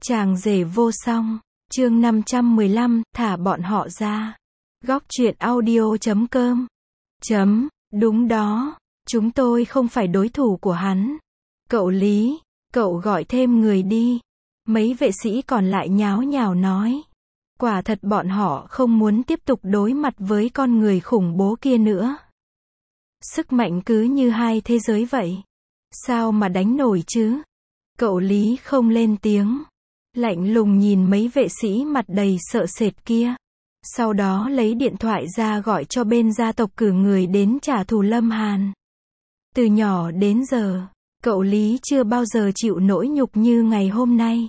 Chàng rể vô song, chương 515, thả bọn họ ra. Góc truyện audio.com. Đúng đó, chúng tôi không phải đối thủ của hắn. Cậu Lý, cậu gọi thêm người đi. Mấy vệ sĩ còn lại nháo nhào nói. Quả thật bọn họ không muốn tiếp tục đối mặt với con người khủng bố kia nữa. Sức mạnh cứ như hai thế giới vậy. Sao mà đánh nổi chứ? Cậu Lý không lên tiếng. Lạnh lùng nhìn mấy vệ sĩ mặt đầy sợ sệt kia. Sau đó lấy điện thoại ra gọi cho bên gia tộc cử người đến trả thù Lâm Hàn. Từ nhỏ đến giờ, cậu Lý chưa bao giờ chịu nỗi nhục như ngày hôm nay.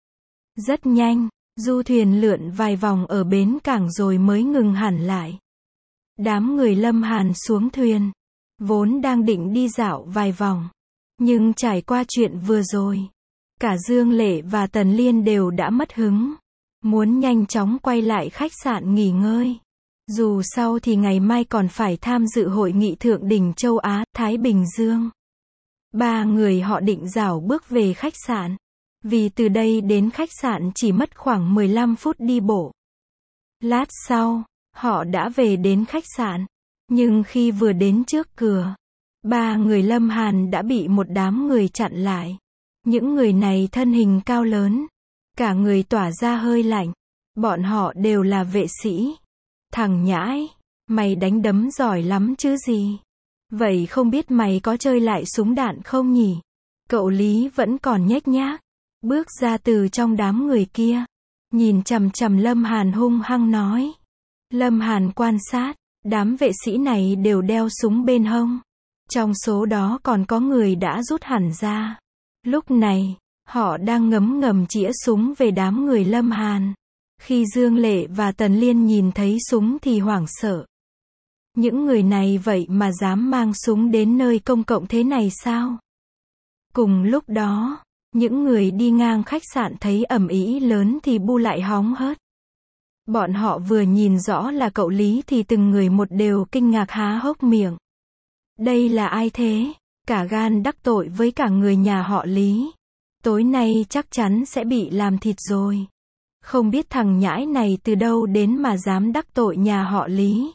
Rất nhanh, du thuyền lượn vài vòng ở bến cảng rồi mới ngừng hẳn lại. Đám người Lâm Hàn xuống thuyền, vốn đang định đi dạo vài vòng. Nhưng trải qua chuyện vừa rồi, cả Dương Lệ và Tần Liên đều đã mất hứng. Muốn nhanh chóng quay lại khách sạn nghỉ ngơi. Dù sao thì ngày mai còn phải tham dự hội nghị thượng đỉnh châu Á, Thái Bình Dương. Ba người họ định rảo bước về khách sạn. Vì từ đây đến khách sạn chỉ mất khoảng 15 phút đi bộ. Lát sau, họ đã về đến khách sạn. Nhưng khi vừa đến trước cửa, ba người Lâm Hàn đã bị một đám người chặn lại. Những người này thân hình cao lớn, cả người tỏa ra hơi lạnh. Bọn họ đều là vệ sĩ. Thằng nhãi, mày đánh đấm giỏi lắm chứ gì? Vậy không biết mày có chơi lại súng đạn không nhỉ? Cậu Lý vẫn còn nhếch nhác, bước ra từ trong đám người kia, nhìn chằm chằm Lâm Hàn hung hăng nói. Lâm Hàn quan sát, đám vệ sĩ này đều đeo súng bên hông. Trong số đó còn có người đã rút hẳn ra. Lúc này, họ đang ngấm ngầm chĩa súng về đám người Lâm Hàn. Khi Dương Lệ và Tần Liên nhìn thấy súng thì hoảng sợ. Những người này vậy mà dám mang súng đến nơi công cộng thế này sao? Cùng lúc đó, những người đi ngang khách sạn thấy ầm ĩ lớn thì bu lại hóng hớt. Bọn họ vừa nhìn rõ là cậu Lý thì từng người một đều kinh ngạc há hốc miệng. Đây là ai thế? Cả gan đắc tội với cả người nhà họ Lý. Tối nay chắc chắn sẽ bị làm thịt rồi. Không biết thằng nhãi này từ đâu đến mà dám đắc tội nhà họ Lý.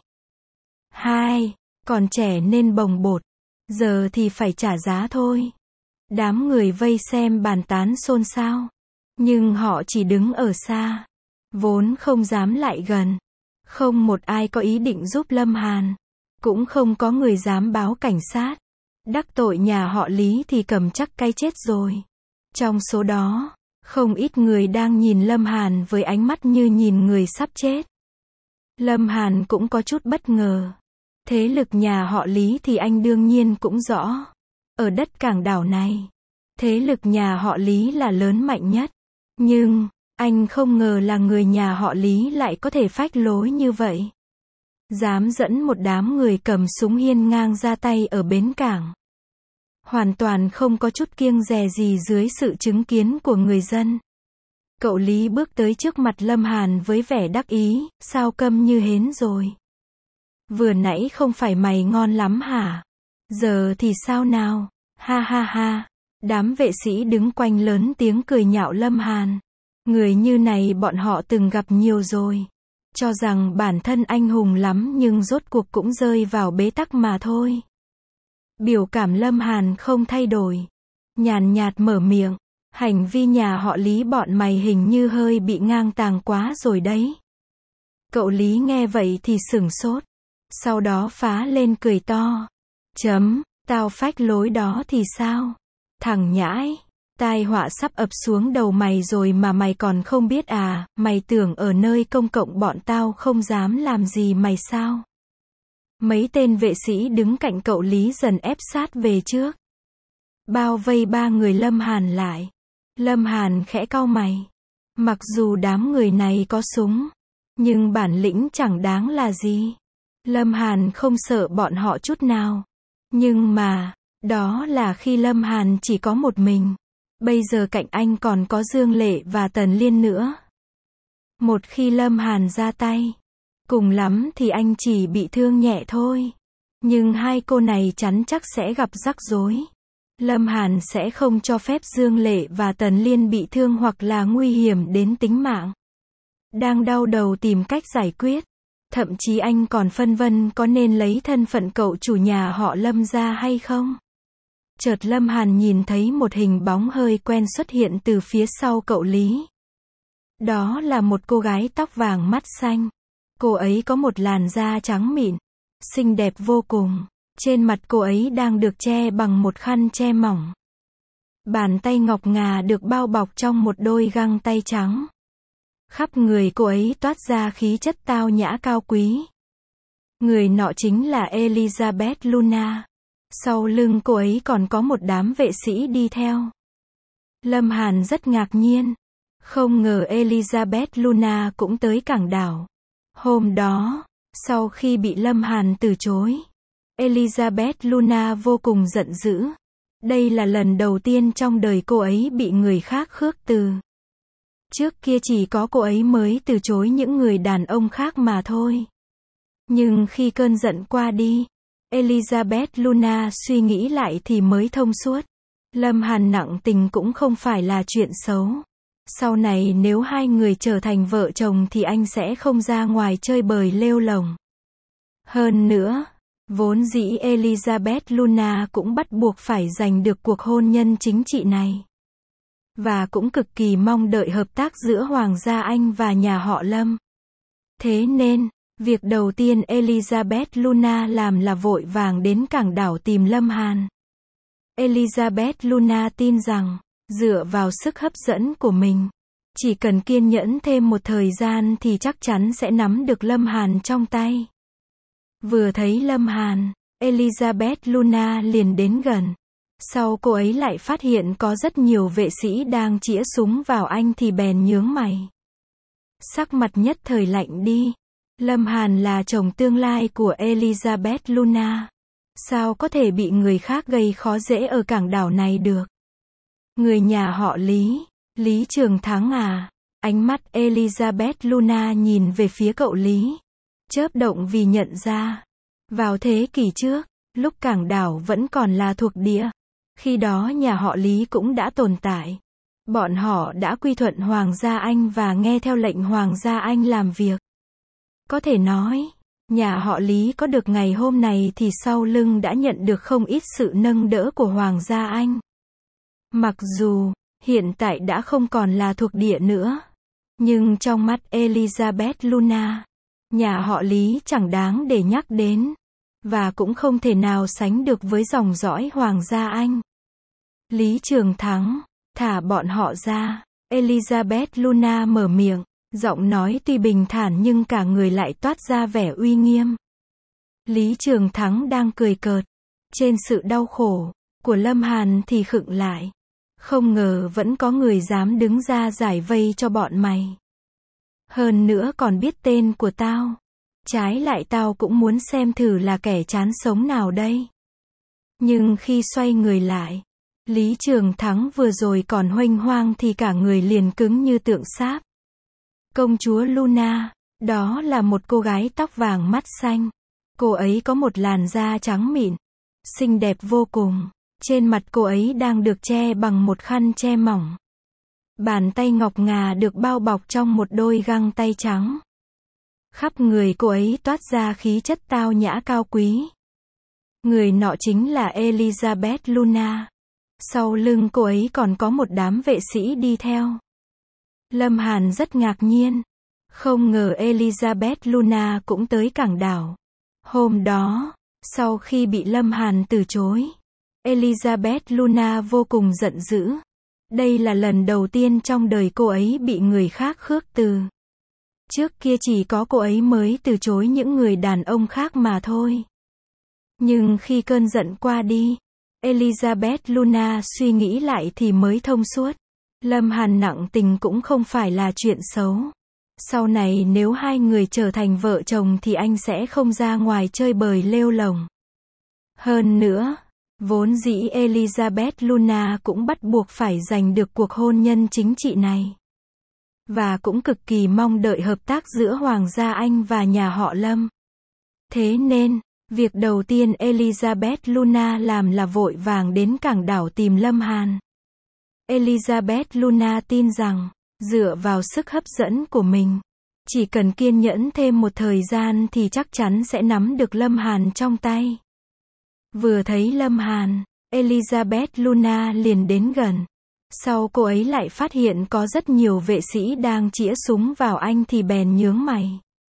Hai, còn trẻ nên bồng bột. Giờ thì phải trả giá thôi. Đám người vây xem bàn tán xôn xao. Nhưng họ chỉ đứng ở xa. Vốn không dám lại gần. Không một ai có ý định giúp Lâm Hàn. Cũng không có người dám báo cảnh sát. Đắc tội nhà họ Lý thì cầm chắc cái chết rồi. Trong số đó, không ít người đang nhìn Lâm Hàn với ánh mắt như nhìn người sắp chết. Lâm Hàn cũng có chút bất ngờ. Thế lực nhà họ Lý thì anh đương nhiên cũng rõ. Ở đất Cảng Đảo này, thế lực nhà họ Lý là lớn mạnh nhất. Nhưng, anh không ngờ là người nhà họ Lý lại có thể phách lối như vậy. Dám dẫn một đám người cầm súng hiên ngang ra tay ở bến cảng. Hoàn toàn không có chút kiêng dè gì dưới sự chứng kiến của người dân. Cậu Lý bước tới trước mặt Lâm Hàn với vẻ đắc ý, sao câm như hến rồi? Vừa nãy không phải mày ngon lắm hả? Giờ thì sao nào? Ha ha ha. Đám vệ sĩ đứng quanh lớn tiếng cười nhạo Lâm Hàn. Người như này bọn họ từng gặp nhiều rồi. Cho rằng bản thân anh hùng lắm nhưng rốt cuộc cũng rơi vào bế tắc mà thôi. Biểu cảm Lâm Hàn không thay đổi. Nhàn nhạt mở miệng. Hành vi nhà họ Lý bọn mày hình như hơi bị ngang tàng quá rồi đấy. Cậu Lý nghe vậy thì sửng sốt. Sau đó phá lên cười to. Tao phách lối đó thì sao? Thằng nhãi, tai họa sắp ập xuống đầu mày rồi mà mày còn không biết à? Mày tưởng ở nơi công cộng bọn tao không dám làm gì mày sao? Mấy tên vệ sĩ đứng cạnh cậu Lý dần ép sát về trước. Bao vây ba người Lâm Hàn lại. Lâm Hàn khẽ cau mày. Mặc dù đám người này có súng, nhưng bản lĩnh chẳng đáng là gì. Lâm Hàn không sợ bọn họ chút nào. Nhưng mà, đó là khi Lâm Hàn chỉ có một mình. Bây giờ cạnh anh còn có Dương Lệ và Tần Liên nữa. Một khi Lâm Hàn ra tay, cùng lắm thì anh chỉ bị thương nhẹ thôi. Nhưng hai cô này chắn chắc sẽ gặp rắc rối. Lâm Hàn sẽ không cho phép Dương Lệ và Tần Liên bị thương hoặc là nguy hiểm đến tính mạng. Đang đau đầu tìm cách giải quyết. Thậm chí anh còn phân vân có nên lấy thân phận cậu chủ nhà họ Lâm ra hay không. Chợt Lâm Hàn nhìn thấy một hình bóng hơi quen xuất hiện từ phía sau cậu Lý. Đó là một cô gái tóc vàng mắt xanh. Cô ấy có một làn da trắng mịn, xinh đẹp vô cùng. Trên mặt cô ấy đang được che bằng một khăn che mỏng. Bàn tay ngọc ngà được bao bọc trong một đôi găng tay trắng. Khắp người cô ấy toát ra khí chất tao nhã cao quý. Người nọ chính là Elizabeth Luna. Sau lưng cô ấy còn có một đám vệ sĩ đi theo. Lâm Hàn rất ngạc nhiên. Không ngờ Elizabeth Luna cũng tới cảng đảo. Hôm đó, sau khi bị Lâm Hàn từ chối, Elizabeth Luna vô cùng giận dữ. Đây là lần đầu tiên trong đời cô ấy bị người khác khước từ. Trước kia chỉ có cô ấy mới từ chối những người đàn ông khác mà thôi. Nhưng khi cơn giận qua đi, Elizabeth Luna suy nghĩ lại thì mới thông suốt. Lâm Hàn nặng tình cũng không phải là chuyện xấu. Sau này nếu hai người trở thành vợ chồng thì anh sẽ không ra ngoài chơi bời lêu lổng. Hơn nữa, vốn dĩ Elizabeth Luna cũng bắt buộc phải giành được cuộc hôn nhân chính trị này. Và cũng cực kỳ mong đợi hợp tác giữa Hoàng gia Anh và nhà họ Lâm. Thế nên, việc đầu tiên Elizabeth Luna làm là vội vàng đến cảng đảo tìm Lâm Hàn. Elizabeth Luna tin rằng, dựa vào sức hấp dẫn của mình, chỉ cần kiên nhẫn thêm một thời gian thì chắc chắn sẽ nắm được Lâm Hàn trong tay. Vừa thấy Lâm Hàn, Elizabeth Luna liền đến gần. Sau cô ấy lại phát hiện có rất nhiều vệ sĩ đang chĩa súng vào anh thì bèn nhướng mày. Sắc mặt nhất thời lạnh đi. Lâm Hàn là chồng tương lai của Elizabeth Luna. Sao có thể bị người khác gây khó dễ ở cảng đảo này được? Người nhà họ Lý, Lý Trường Thắng à? Ánh mắt Elizabeth Luna nhìn về phía cậu Lý. Chớp động vì nhận ra. Vào thế kỷ trước, lúc cảng đảo vẫn còn là thuộc địa. Khi đó nhà họ Lý cũng đã tồn tại. Bọn họ đã quy thuận Hoàng gia Anh và nghe theo lệnh Hoàng gia Anh làm việc. Có thể nói, nhà họ Lý có được ngày hôm này thì sau lưng đã nhận được không ít sự nâng đỡ của Hoàng gia Anh. Mặc dù, hiện tại đã không còn là thuộc địa nữa. Nhưng trong mắt Elizabeth Luna, nhà họ Lý chẳng đáng để nhắc đến. Và cũng không thể nào sánh được với dòng dõi Hoàng gia Anh. Lý Trường Thắng, thả bọn họ ra. Elizabeth Luna mở miệng, giọng nói tuy bình thản nhưng cả người lại toát ra vẻ uy nghiêm. Lý Trường Thắng đang cười cợt. Trên sự đau khổ của Lâm Hàn thì khựng lại. Không ngờ vẫn có người dám đứng ra giải vây cho bọn mày. Hơn nữa còn biết tên của tao. Trái lại tao cũng muốn xem thử là kẻ chán sống nào đây. Nhưng khi xoay người lại, Lý Trường Thắng vừa rồi còn huênh hoang thì cả người liền cứng như tượng sáp. Công chúa Luna, đó là một cô gái tóc vàng mắt xanh. Cô ấy có một làn da trắng mịn, xinh đẹp vô cùng. Trên mặt cô ấy đang được che bằng một khăn che mỏng. Bàn tay ngọc ngà được bao bọc trong một đôi găng tay trắng. Khắp người cô ấy toát ra khí chất tao nhã cao quý. Người nọ chính là Elizabeth Luna. Sau lưng cô ấy còn có một đám vệ sĩ đi theo. Lâm Hàn rất ngạc nhiên. Không ngờ Elizabeth Luna cũng tới cảng đảo. Hôm đó, sau khi bị Lâm Hàn từ chối, Elizabeth Luna vô cùng giận dữ. Đây là lần đầu tiên trong đời cô ấy bị người khác khước từ. Trước kia chỉ có cô ấy mới từ chối những người đàn ông khác mà thôi. Nhưng khi cơn giận qua đi, Elizabeth Luna suy nghĩ lại thì mới thông suốt. Lâm Hàn nặng tình cũng không phải là chuyện xấu. Sau này nếu hai người trở thành vợ chồng thì anh sẽ không ra ngoài chơi bời lêu lổng. Hơn nữa, vốn dĩ Elizabeth Luna cũng bắt buộc phải giành được cuộc hôn nhân chính trị này. Và cũng cực kỳ mong đợi hợp tác giữa Hoàng gia Anh và nhà họ Lâm. Thế nên, Việc đầu tiên Elizabeth Luna làm là vội vàng đến cảng đảo tìm Lâm Hàn. Elizabeth Luna tin rằng, dựa vào sức hấp dẫn của mình, chỉ cần kiên nhẫn thêm một thời gian thì chắc chắn sẽ nắm được Lâm Hàn trong tay. Vừa thấy Lâm Hàn, Elizabeth Luna liền đến gần. Sau cô ấy lại phát hiện có rất nhiều vệ sĩ đang chĩa súng vào anh thì bèn nhướng mày.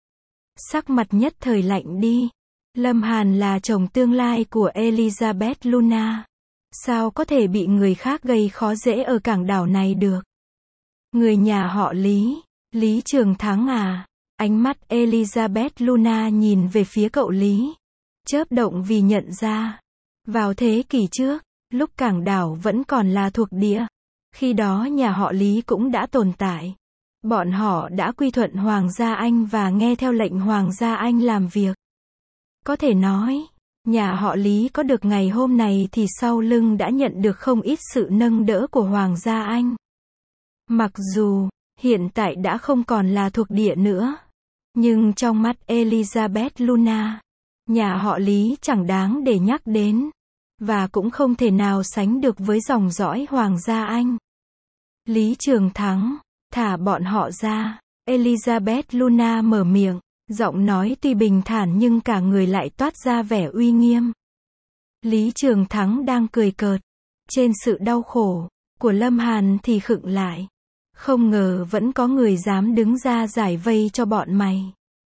Sắc mặt nhất thời lạnh đi. Lâm Hàn là chồng tương lai của Elizabeth Luna. Sao có thể bị người khác gây khó dễ ở cảng đảo này được? Người nhà họ Lý, Lý Trường Thắng à? Ánh mắt Elizabeth Luna nhìn về phía cậu Lý, chớp động vì nhận ra. Vào thế kỷ trước, lúc cảng đảo vẫn còn là thuộc địa, khi đó nhà họ Lý cũng đã tồn tại. Bọn họ đã quy thuận Hoàng gia Anh và nghe theo lệnh Hoàng gia Anh làm việc. Có thể nói, nhà họ Lý có được ngày hôm này thì sau lưng đã nhận được không ít sự nâng đỡ của Hoàng gia Anh. Mặc dù, hiện tại đã không còn là thuộc địa nữa, nhưng trong mắt Elizabeth Luna, nhà họ Lý chẳng đáng để nhắc đến, và cũng không thể nào sánh được với dòng dõi Hoàng gia Anh. Lý Trường Thắng, thả bọn họ ra. Elizabeth Luna mở miệng, giọng nói tuy bình thản nhưng cả người lại toát ra vẻ uy nghiêm. Lý Trường Thắng đang cười cợt, trên sự đau khổ của Lâm Hàn thì khựng lại. Không ngờ vẫn có người dám đứng ra giải vây cho bọn mày.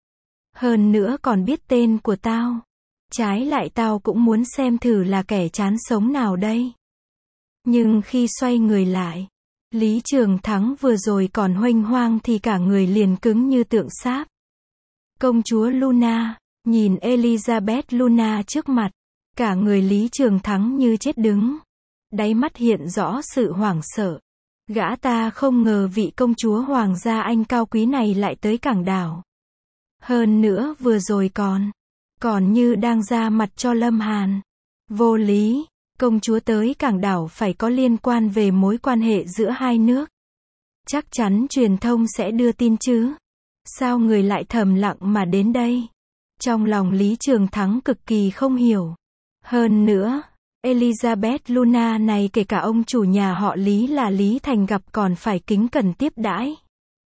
Hơn nữa còn biết tên của tao. Trái lại tao cũng muốn xem thử là kẻ chán sống nào đây. Nhưng khi xoay người lại, Lý Trường Thắng vừa rồi còn huênh hoang thì cả người liền cứng như tượng sáp. Công chúa Luna, nhìn Elizabeth Luna trước mặt, cả người Lý Trường Thắng như chết đứng. Đáy mắt hiện rõ sự hoảng sợ. Gã ta không ngờ vị công chúa Hoàng gia Anh cao quý này lại tới cảng đảo. Hơn nữa vừa rồi còn như đang ra mặt cho Lâm Hàn. Vô lý, công chúa tới cảng đảo phải có liên quan về mối quan hệ giữa hai nước. Chắc chắn truyền thông sẽ đưa tin chứ. Sao người lại thầm lặng mà đến đây? Trong lòng Lý Trường Thắng cực kỳ không hiểu. Hơn nữa, Elizabeth Luna này kể cả ông chủ nhà họ Lý là Lý Thành gặp còn phải kính cẩn tiếp đãi.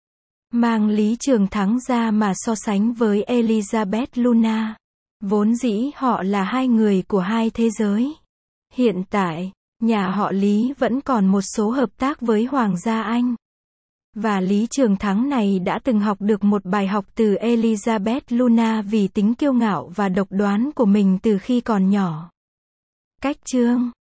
Mang Lý Trường Thắng ra mà so sánh với Elizabeth Luna. Vốn dĩ họ là hai người của hai thế giới. Hiện tại, nhà họ Lý vẫn còn một số hợp tác với Hoàng gia Anh. Và Lý Trường Thắng này đã từng học được một bài học từ Elizabeth Luna vì tính kiêu ngạo và độc đoán của mình từ khi còn nhỏ. Cách chương